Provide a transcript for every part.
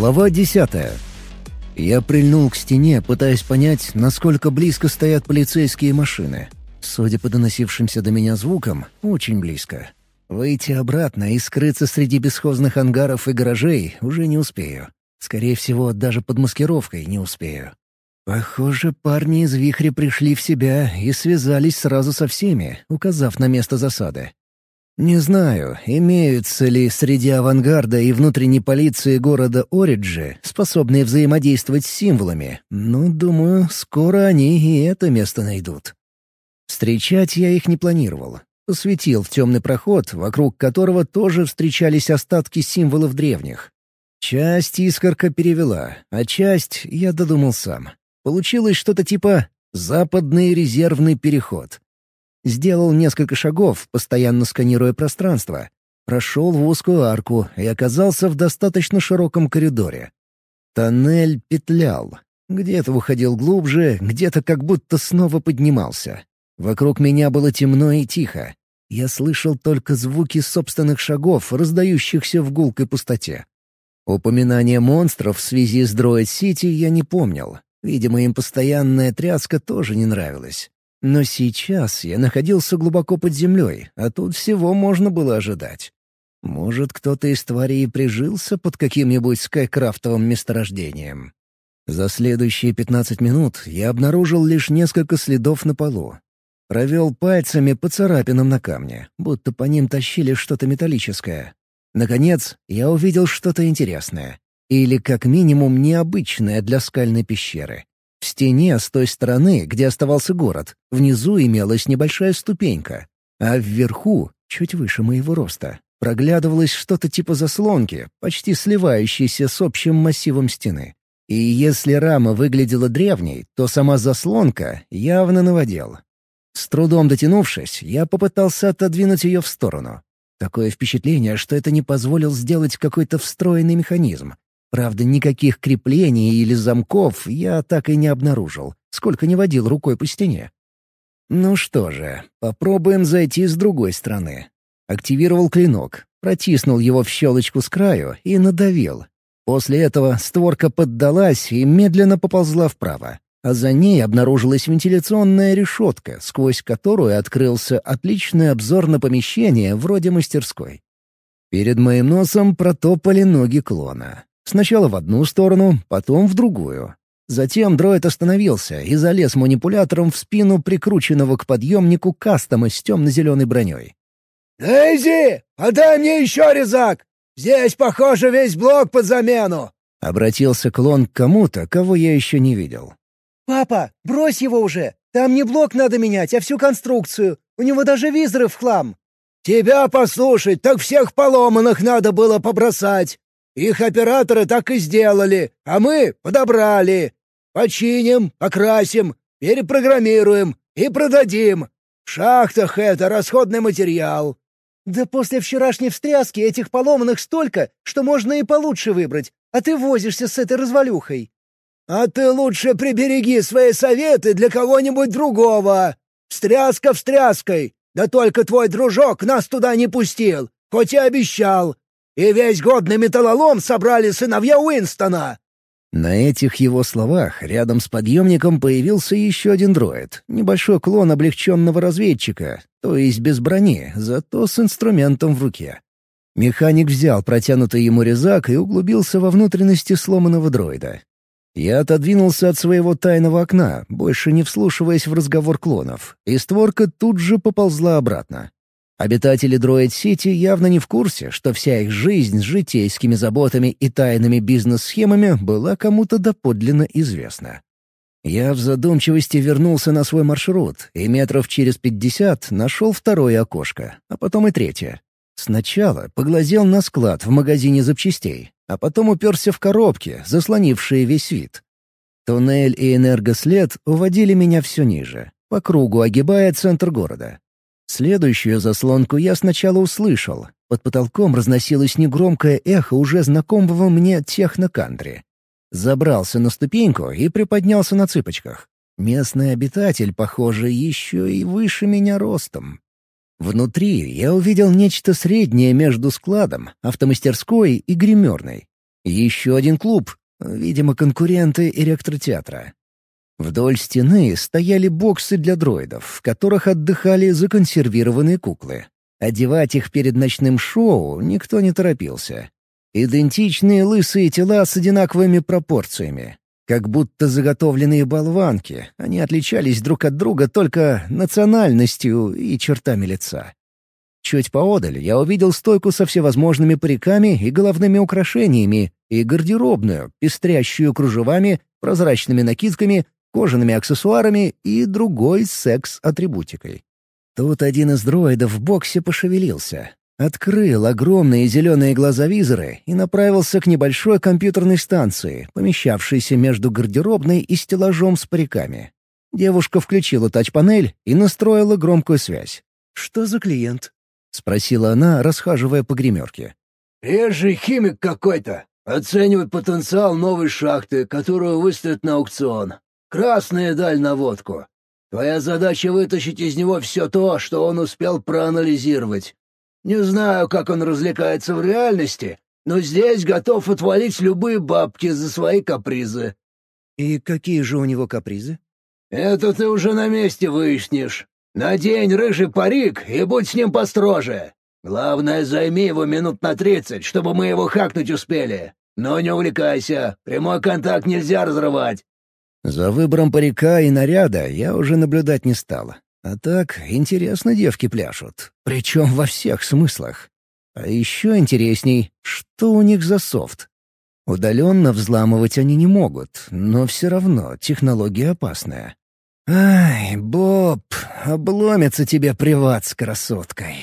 Глава 10. Я прильнул к стене, пытаясь понять, насколько близко стоят полицейские машины. Судя по доносившимся до меня звукам, очень близко. Выйти обратно и скрыться среди бесхозных ангаров и гаражей уже не успею. Скорее всего, даже под маскировкой не успею. Похоже, парни из «Вихря» пришли в себя и связались сразу со всеми, указав на место засады. Не знаю, имеются ли среди авангарда и внутренней полиции города Ориджи, способные взаимодействовать с символами, но, думаю, скоро они и это место найдут. Встречать я их не планировал. Посветил в темный проход, вокруг которого тоже встречались остатки символов древних. Часть искорка перевела, а часть я додумал сам. Получилось что-то типа «западный резервный переход». Сделал несколько шагов, постоянно сканируя пространство. Прошел в узкую арку и оказался в достаточно широком коридоре. Тоннель петлял. Где-то уходил глубже, где-то как будто снова поднимался. Вокруг меня было темно и тихо. Я слышал только звуки собственных шагов, раздающихся в гулкой пустоте. Упоминания монстров в связи с Дроид-Сити я не помнил. Видимо, им постоянная тряска тоже не нравилась. Но сейчас я находился глубоко под землей, а тут всего можно было ожидать. Может, кто-то из тварей прижился под каким-нибудь скайкрафтовым месторождением. За следующие 15 минут я обнаружил лишь несколько следов на полу. Провел пальцами по царапинам на камне, будто по ним тащили что-то металлическое. Наконец, я увидел что-то интересное. Или, как минимум, необычное для скальной пещеры. В стене с той стороны, где оставался город, внизу имелась небольшая ступенька, а вверху, чуть выше моего роста, проглядывалось что-то типа заслонки, почти сливающейся с общим массивом стены. И если рама выглядела древней, то сама заслонка явно новодел. С трудом дотянувшись, я попытался отодвинуть ее в сторону. Такое впечатление, что это не позволил сделать какой-то встроенный механизм. Правда, никаких креплений или замков я так и не обнаружил, сколько не водил рукой по стене. Ну что же, попробуем зайти с другой стороны. Активировал клинок, протиснул его в щелочку с краю и надавил. После этого створка поддалась и медленно поползла вправо, а за ней обнаружилась вентиляционная решетка, сквозь которую открылся отличный обзор на помещение вроде мастерской. Перед моим носом протопали ноги клона. Сначала в одну сторону, потом в другую. Затем дроид остановился и залез манипулятором в спину прикрученного к подъемнику кастома с темно-зеленой броней. «Дейзи, подай мне еще резак! Здесь, похоже, весь блок под замену!» Обратился клон к кому-то, кого я еще не видел. «Папа, брось его уже! Там не блок надо менять, а всю конструкцию. У него даже визоры в хлам!» «Тебя послушать, так всех поломанных надо было побросать! Их операторы так и сделали, а мы подобрали. Починим, покрасим, перепрограммируем и продадим. В шахтах это расходный материал». «Да после вчерашней встряски этих поломанных столько, что можно и получше выбрать, а ты возишься с этой развалюхой». «А ты лучше прибереги свои советы для кого-нибудь другого. Встряска встряской, да только твой дружок нас туда не пустил, хоть и обещал. И весь годный металлолом собрали сыновья Уинстона!» На этих его словах рядом с подъемником появился еще один дроид, небольшой клон облегченного разведчика, то есть без брони, зато с инструментом в руке. Механик взял протянутый ему резак и углубился во внутренности сломанного дроида. Я отодвинулся от своего тайного окна, больше не вслушиваясь в разговор клонов, и створка тут же поползла обратно. Обитатели Дроид-Сити явно не в курсе, что вся их жизнь с житейскими заботами и тайными бизнес-схемами была кому-то доподлинно известна. Я в задумчивости вернулся на свой маршрут и метров через 50 нашел второе окошко, а потом и третье. Сначала поглазел на склад в магазине запчастей, а потом уперся в коробки, заслонившие весь вид. Туннель и энергослед уводили меня все ниже, по кругу огибая центр города. Следующую заслонку я сначала услышал. Под потолком разносилось негромкое эхо уже знакомого мне технокантри. Забрался на ступеньку и приподнялся на цыпочках. Местный обитатель, похоже, еще и выше меня ростом. Внутри я увидел нечто среднее между складом, автомастерской и гримерной. Еще один клуб, видимо, конкуренты электротеатра. Вдоль стены стояли боксы для дроидов, в которых отдыхали законсервированные куклы. Одевать их перед ночным шоу никто не торопился. Идентичные лысые тела с одинаковыми пропорциями. Как будто заготовленные болванки, они отличались друг от друга только национальностью и чертами лица. Чуть поодаль я увидел стойку со всевозможными париками и головными украшениями и гардеробную, пестрящую кружевами, прозрачными накидками, кожаными аксессуарами и другой секс-атрибутикой. Тут один из дроидов в боксе пошевелился. Открыл огромные зеленые глаза-визоры и направился к небольшой компьютерной станции, помещавшейся между гардеробной и стеллажом с париками. Девушка включила тач-панель и настроила громкую связь. «Что за клиент?» — спросила она, расхаживая по гримерке. «Приезжий химик какой-то. Оценивает потенциал новой шахты, которую выставят на аукцион. Красная даль на водку. Твоя задача — вытащить из него все то, что он успел проанализировать. Не знаю, как он развлекается в реальности, но здесь готов отвалить любые бабки за свои капризы». «И какие же у него капризы?» «Это ты уже на месте выяснишь. Надень рыжий парик и будь с ним построже. Главное, займи его минут на 30, чтобы мы его хакнуть успели. Но не увлекайся, прямой контакт нельзя разрывать». За выбором парика и наряда я уже наблюдать не стал. А так, интересно девки пляшут. Причем во всех смыслах. А еще интересней, что у них за софт. Удаленно взламывать они не могут, но все равно технология опасная. «Ай, Боб, обломится тебе приват с красоткой».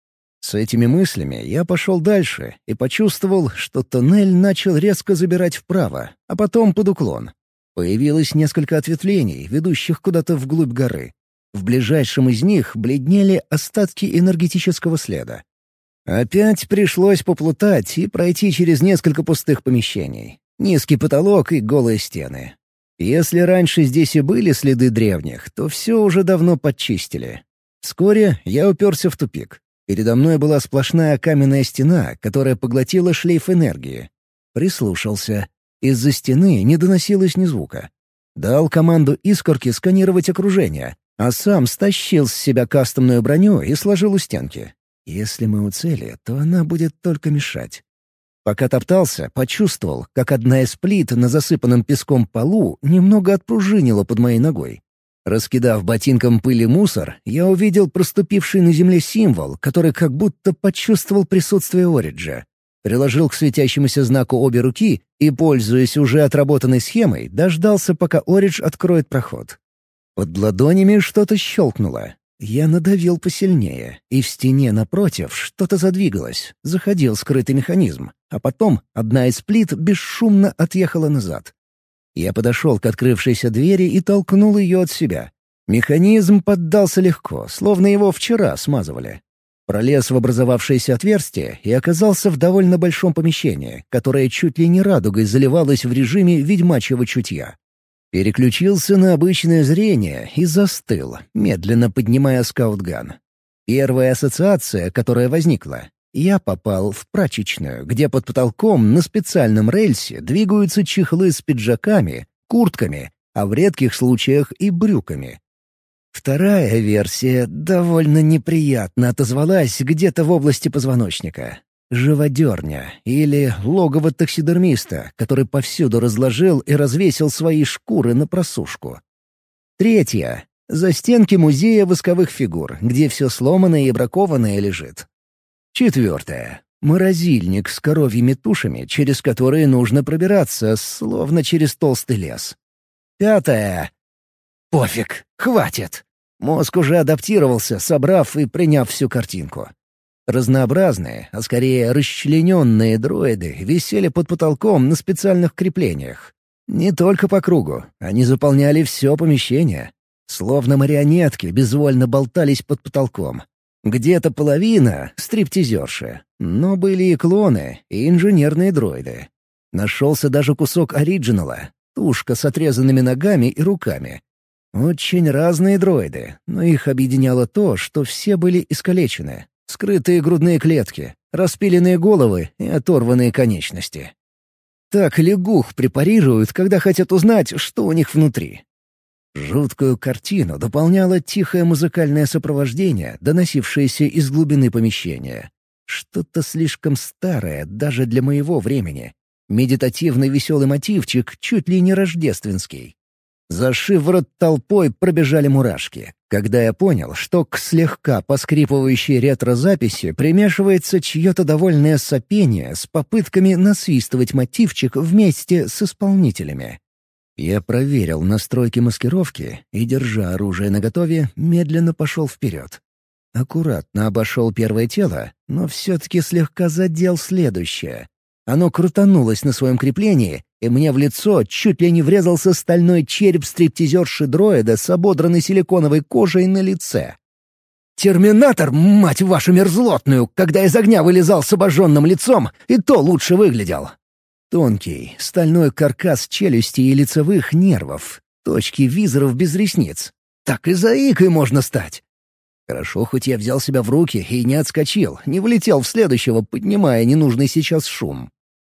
С этими мыслями я пошел дальше и почувствовал, что туннель начал резко забирать вправо, а потом под уклон. Появилось несколько ответвлений, ведущих куда-то вглубь горы. В ближайшем из них бледнели остатки энергетического следа. Опять пришлось поплутать и пройти через несколько пустых помещений. Низкий потолок и голые стены. Если раньше здесь и были следы древних, то все уже давно подчистили. Вскоре я уперся в тупик. Передо мной была сплошная каменная стена, которая поглотила шлейф энергии. Прислушался. Из-за стены не доносилось ни звука. Дал команду искорке сканировать окружение, а сам стащил с себя кастомную броню и сложил у стенки. Если мы у цели, то она будет только мешать. Пока топтался, почувствовал, как одна из плит на засыпанном песком полу немного отпружинила под моей ногой. Раскидав ботинком пыль и мусор, я увидел проступивший на земле символ, который как будто почувствовал присутствие Ориджа. Приложил к светящемуся знаку обе руки и, пользуясь уже отработанной схемой, дождался, пока Оридж откроет проход. Под ладонями что-то щелкнуло. Я надавил посильнее, и в стене напротив что-то задвигалось, заходил скрытый механизм, а потом одна из плит бесшумно отъехала назад. Я подошел к открывшейся двери и толкнул ее от себя. Механизм поддался легко, словно его вчера смазывали. Пролез в образовавшееся отверстие и оказался в довольно большом помещении, которое чуть ли не радугой заливалось в режиме ведьмачьего чутья. Переключился на обычное зрение и застыл, медленно поднимая скаутган. Первая ассоциация, которая возникла — я попал в прачечную, где под потолком на специальном рельсе двигаются чехлы с пиджаками, куртками, а в редких случаях и брюками. Вторая версия довольно неприятно отозвалась где-то в области позвоночника. Живодерня или логово таксидермиста, который повсюду разложил и развесил свои шкуры на просушку. Третья — застенки музея восковых фигур, где все сломанное и бракованное лежит. Четвертая — морозильник с коровьими тушами, через которые нужно пробираться, словно через толстый лес. Пятая — пофиг, хватит. Мозг уже адаптировался, собрав и приняв всю картинку. Разнообразные, а скорее расчлененные дроиды висели под потолком на специальных креплениях. Не только по кругу, они заполняли все помещение. Словно марионетки безвольно болтались под потолком. Где-то половина — стриптизерши, но были и клоны, и инженерные дроиды. Нашелся даже кусок оригинала, тушка с отрезанными ногами и руками. Очень разные дроиды, но их объединяло то, что все были искалечены. Скрытые грудные клетки, распиленные головы и оторванные конечности. Так лягух препарируют, когда хотят узнать, что у них внутри. Жуткую картину дополняло тихое музыкальное сопровождение, доносившееся из глубины помещения. Что-то слишком старое даже для моего времени. Медитативный веселый мотивчик, чуть ли не рождественский. За шиворот толпой пробежали мурашки, когда я понял, что к слегка поскрипывающей ретро-записи примешивается чье-то довольное сопение с попытками насвистывать мотивчик вместе с исполнителями. Я проверил настройки маскировки и, держа оружие наготове, медленно пошел вперед. Аккуратно обошел первое тело, но все-таки слегка задел следующее. Оно крутанулось на своем креплении, и мне в лицо чуть ли не врезался стальной череп стриптизерши-дроида с ободранной силиконовой кожей на лице. «Терминатор, мать вашу мерзлотную, когда из огня вылезал с обожженным лицом, и то лучше выглядел!» Тонкий, стальной каркас челюсти и лицевых нервов, точки визоров без ресниц. Так и заикой можно стать. Хорошо, хоть я взял себя в руки и не отскочил, не влетел в следующего, поднимая ненужный сейчас шум.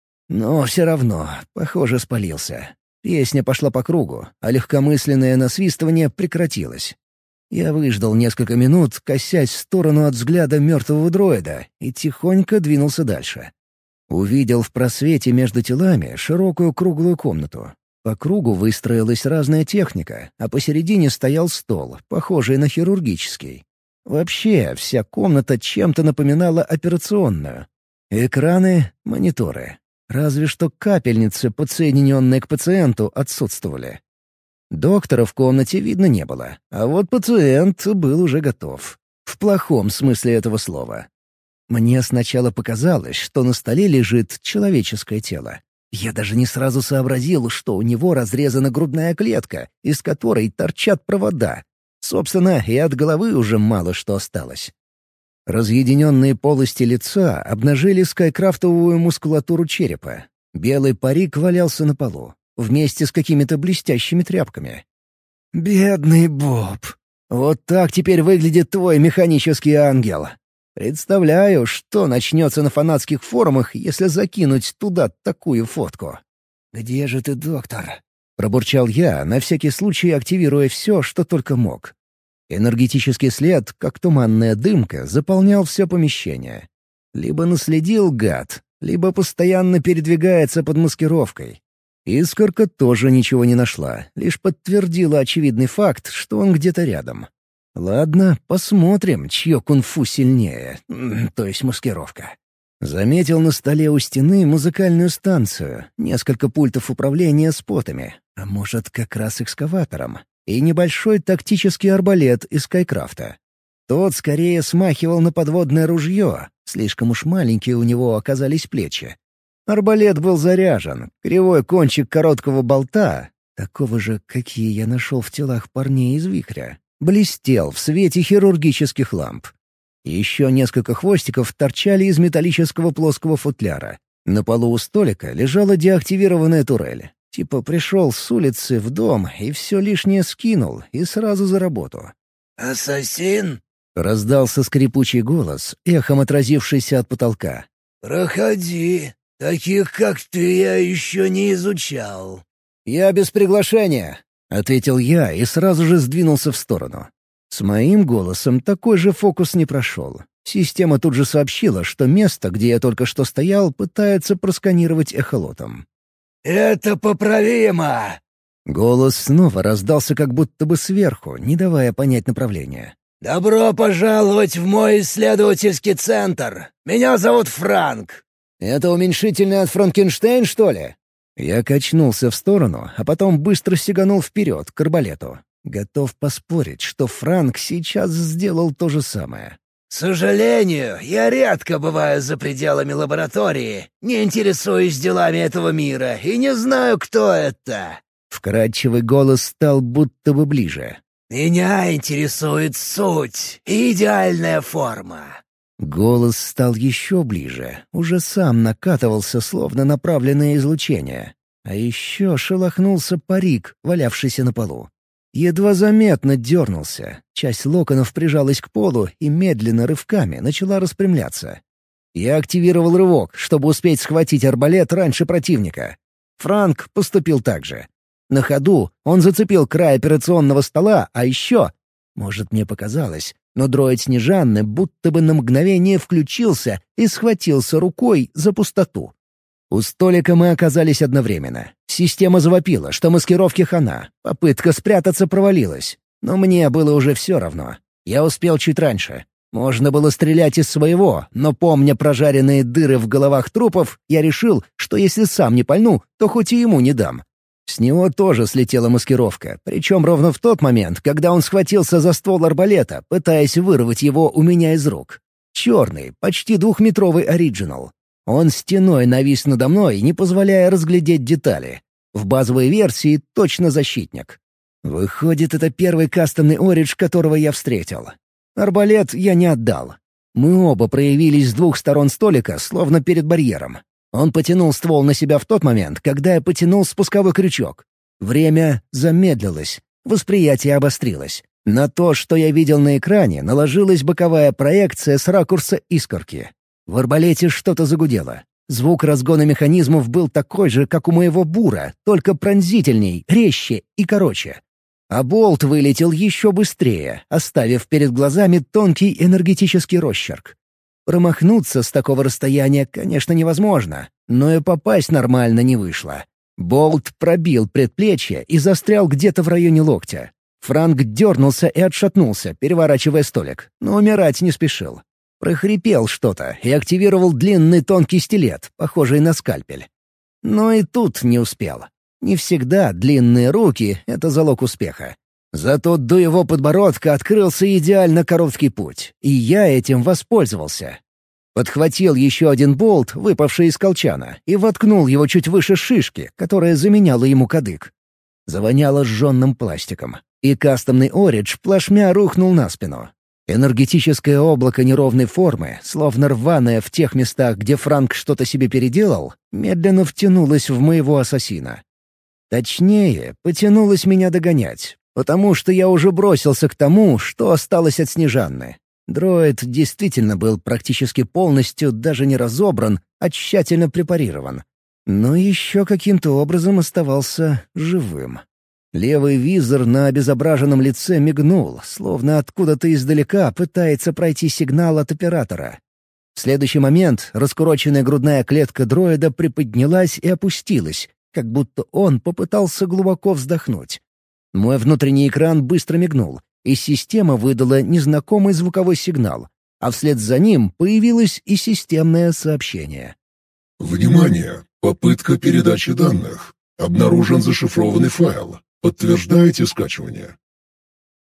Но все равно, похоже, спалился. Песня пошла по кругу, а легкомысленное насвистывание прекратилось. Я выждал несколько минут, косясь в сторону от взгляда мертвого дроида, и тихонько двинулся дальше. Увидел в просвете между телами широкую круглую комнату. По кругу выстроилась разная техника, а посередине стоял стол, похожий на хирургический. Вообще, вся комната чем-то напоминала операционную. Экраны, мониторы. Разве что капельницы, подсоединенные к пациенту, отсутствовали. Доктора в комнате видно не было, а вот пациент был уже готов. В плохом смысле этого слова. Мне сначала показалось, что на столе лежит человеческое тело. Я даже не сразу сообразил, что у него разрезана грудная клетка, из которой торчат провода. Собственно, и от головы уже мало что осталось. Разъединенные полости лица обнажили скайкрафтовую мускулатуру черепа. Белый парик валялся на полу, вместе с какими-то блестящими тряпками. «Бедный Боб! Вот так теперь выглядит твой механический ангел!» Представляю, что начнется на фанатских форумах, если закинуть туда такую фотку. «Где же ты, доктор?» — пробурчал я, на всякий случай активируя все, что только мог. Энергетический след, как туманная дымка, заполнял все помещение. Либо наследил гад, либо постоянно передвигается под маскировкой. Искорка тоже ничего не нашла, лишь подтвердила очевидный факт, что он где-то рядом. Ладно, посмотрим, чье кунг-фу сильнее, то есть маскировка. Заметил на столе у стены музыкальную станцию, несколько пультов управления спотами, а может, как раз экскаватором, и небольшой тактический арбалет из Скайкрафта. Тот скорее смахивал на подводное ружье, слишком уж маленькие у него оказались плечи. Арбалет был заряжен, кривой кончик короткого болта, такого же, какие я нашел в телах парней из Вихря, блестел в свете хирургических ламп. Еще несколько хвостиков торчали из металлического плоского футляра. На полу у столика лежала деактивированная турель. Типа пришел с улицы в дом и все лишнее скинул, и сразу за работу. «Ассасин?» — раздался скрипучий голос, эхом отразившийся от потолка. «Проходи. Таких, как ты, я еще не изучал». «Я без приглашения», — ответил я и сразу же сдвинулся в сторону. С моим голосом такой же фокус не прошел. Система тут же сообщила, что место, где я только что стоял, пытается просканировать эхолотом. «Это поправимо!» Голос снова раздался как будто бы сверху, не давая понять направление. «Добро пожаловать в мой исследовательский центр! Меня зовут Франк!» «Это уменьшительный от Франкенштейн, что ли?» Я качнулся в сторону, а потом быстро сиганул вперед, к арбалету. Готов поспорить, что Франк сейчас сделал то же самое. «К сожалению, я редко бываю за пределами лаборатории, не интересуюсь делами этого мира и не знаю, кто это». Вкрадчивый голос стал будто бы ближе. «Меня интересует суть и идеальная форма». Голос стал еще ближе, уже сам накатывался, словно направленное излучение. А еще шелохнулся парик, валявшийся на полу. Едва заметно дернулся, часть локонов прижалась к полу и медленно рывками начала распрямляться. Я активировал рывок, чтобы успеть схватить арбалет раньше противника. Франк поступил так же. На ходу он зацепил край операционного стола, а еще... Может, мне показалось, но дроид Снежанны будто бы на мгновение включился и схватился рукой за пустоту. У столика мы оказались одновременно. Система завопила, что маскировки хана. Попытка спрятаться провалилась. Но мне было уже все равно. Я успел чуть раньше. Можно было стрелять из своего, но, помня прожаренные дыры в головах трупов, я решил, что если сам не пальну, то хоть и ему не дам. С него тоже слетела маскировка, причем ровно в тот момент, когда он схватился за ствол арбалета, пытаясь вырвать его у меня из рук. Черный, почти 2-метровый оригинал. Он стеной навис надо мной, не позволяя разглядеть детали. В базовой версии точно защитник. Выходит, это первый кастомный оридж, которого я встретил. Арбалет я не отдал. Мы оба проявились с двух сторон столика, словно перед барьером. Он потянул ствол на себя в тот момент, когда я потянул спусковой крючок. Время замедлилось, восприятие обострилось. На то, что я видел на экране, наложилась боковая проекция с ракурса искорки. В арбалете что-то загудело. Звук разгона механизмов был такой же, как у моего бура, только пронзительней, резче и короче. А болт вылетел еще быстрее, оставив перед глазами тонкий энергетический росчерк. Промахнуться с такого расстояния, конечно, невозможно, но и попасть нормально не вышло. Болт пробил предплечье и застрял где-то в районе локтя. Франк дернулся и отшатнулся, переворачивая столик, но умирать не спешил. Прохрипел что-то и активировал длинный тонкий стилет, похожий на скальпель. Но и тут не успел. Не всегда длинные руки — это залог успеха. Зато до его подбородка открылся идеально короткий путь, и я этим воспользовался. Подхватил еще один болт, выпавший из колчана, и воткнул его чуть выше шишки, которая заменяла ему кадык. Завоняло сжженным пластиком, и кастомный оридж плашмя рухнул на спину. Энергетическое облако неровной формы, словно рваное в тех местах, где Франк что-то себе переделал, медленно втянулось в моего ассасина. Точнее, потянулось меня догонять, потому что я уже бросился к тому, что осталось от Снежанны. Дроид действительно был практически полностью даже не разобран, а тщательно препарирован. Но еще каким-то образом оставался живым. Левый визор на обезображенном лице мигнул, словно откуда-то издалека пытается пройти сигнал от оператора. В следующий момент раскуроченная грудная клетка дроида приподнялась и опустилась, как будто он попытался глубоко вздохнуть. Мой внутренний экран быстро мигнул, и система выдала незнакомый звуковой сигнал, а вслед за ним появилось и системное сообщение. «Внимание! Попытка передачи данных. Обнаружен зашифрованный файл. Подтверждаете скачивание.